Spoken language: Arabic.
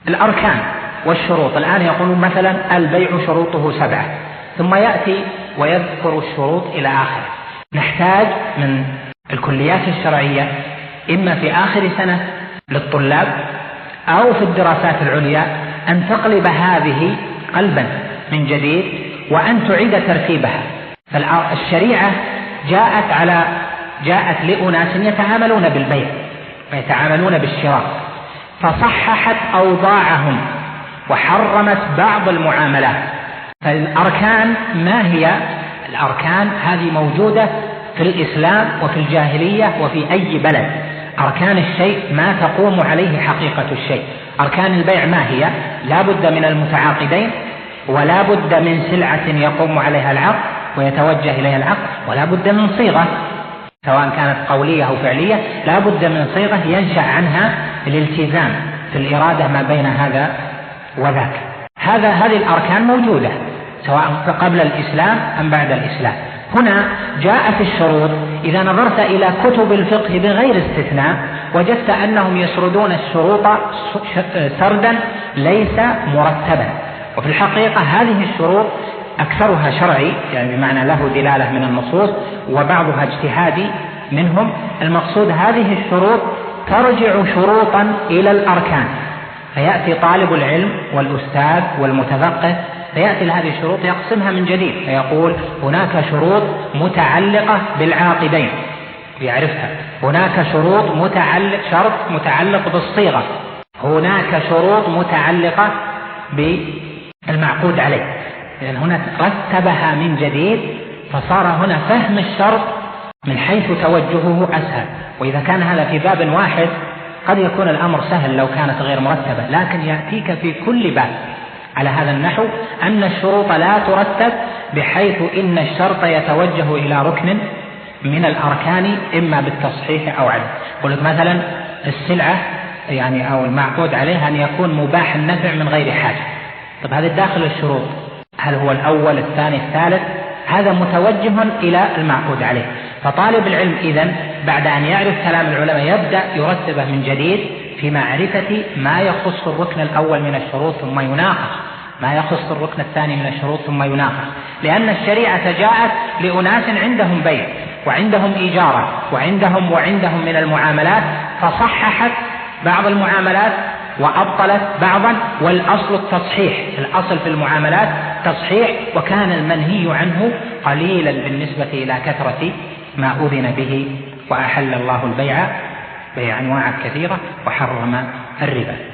الأركان والشروط. الآن يقولون مثلا البيع شروطه 7، ثم يأتي ويذكر الشروط إلى آخره. نحتاج من الكليات الشرعية إما في آخر سنة للطلاب أو في الدراسات العليا أن تقلب هذه قلبا من جديد وأن تعيد ترتيبها. فالشريعة جاءت لأناس يتعاملون بالبيع ويتعاملون بالشراء، فصححت أوضاعهم وحرمت بعض المعاملات. فالأركان ما هي؟ الأركان هذه موجودة في الإسلام وفي الجاهلية وفي أي بلد. أركان الشيء ما تقوم عليه حقيقة الشيء. أركان البيع ما هي؟ لا بد من المتعاقدين، ولا بد من سلعة يقوم عليها العقد ويتوجه إليها العقد، ولا بد من صيغة سواء كانت قولية أو فعلية، لا بد من صيغة ينشأ عنها الالتزام في الإرادة ما بين هذا وذاك. هذه الأركان موجودة سواء قبل الإسلام أم بعد الإسلام. هنا جاءت الشروط. إذا نظرت إلى كتب الفقه بغير استثناء وجدت أنهم يسردون الشروط سردا ليس مرتبا، وفي الحقيقة هذه الشروط أكثرها شرعي، يعني بمعنى له دلالة من النصوص، وبعضها اجتهادي منهم. المقصود هذه الشروط ترجع شروطا إلى الأركان، فيأتي طالب العلم والأستاذ والمتفقه فيأتي لهذه الشروط يقسمها من جديد، فيقول هناك شروط متعلقة بالعاقدين يعرفها، هناك شروط شرط متعلق بالصيغة، هناك شروط متعلقة بالمعقود عليه. لأن هنا رتبها من جديد، فصار هنا فهم الشرط من حيث توجهه أسهل. وإذا كان هذا في باب واحد قد يكون الأمر سهل لو كانت غير مرتبة، لكن يأتيك في كل باب على هذا النحو أن الشروط لا ترتب، بحيث إن الشرط يتوجه إلى ركن من الأركان إما بالتصحيح أو عدم. يقول لك مثلا السلعة يعني أو المعقود عليها أن يكون مباح النفع من غير حاجة. طب هذا داخل الشروط، هل هو الأول الثاني الثالث؟ هذا متوجه إلى المعقود عليه. فطالب العلم إذن بعد أن يعرف كلام العلماء يبدأ يرتبه من جديد في معرفة ما يخص الركن الأول من الشروط ثم يناقش، ما يخص الركن الثاني من الشروط ثم يناقش. لأن الشريعة جاءت لأناس عندهم بيع وعندهم إيجارة وعندهم من المعاملات، فصححت بعض المعاملات وأبطلت بعضا، والأصل التصحيح. الأصل في المعاملات تصحيح، وكان المنهي عنه قليلا بالنسبة إلى كثرة ما أذن به. وأحل الله البيع بأنواع كثيرة وحرم الربا.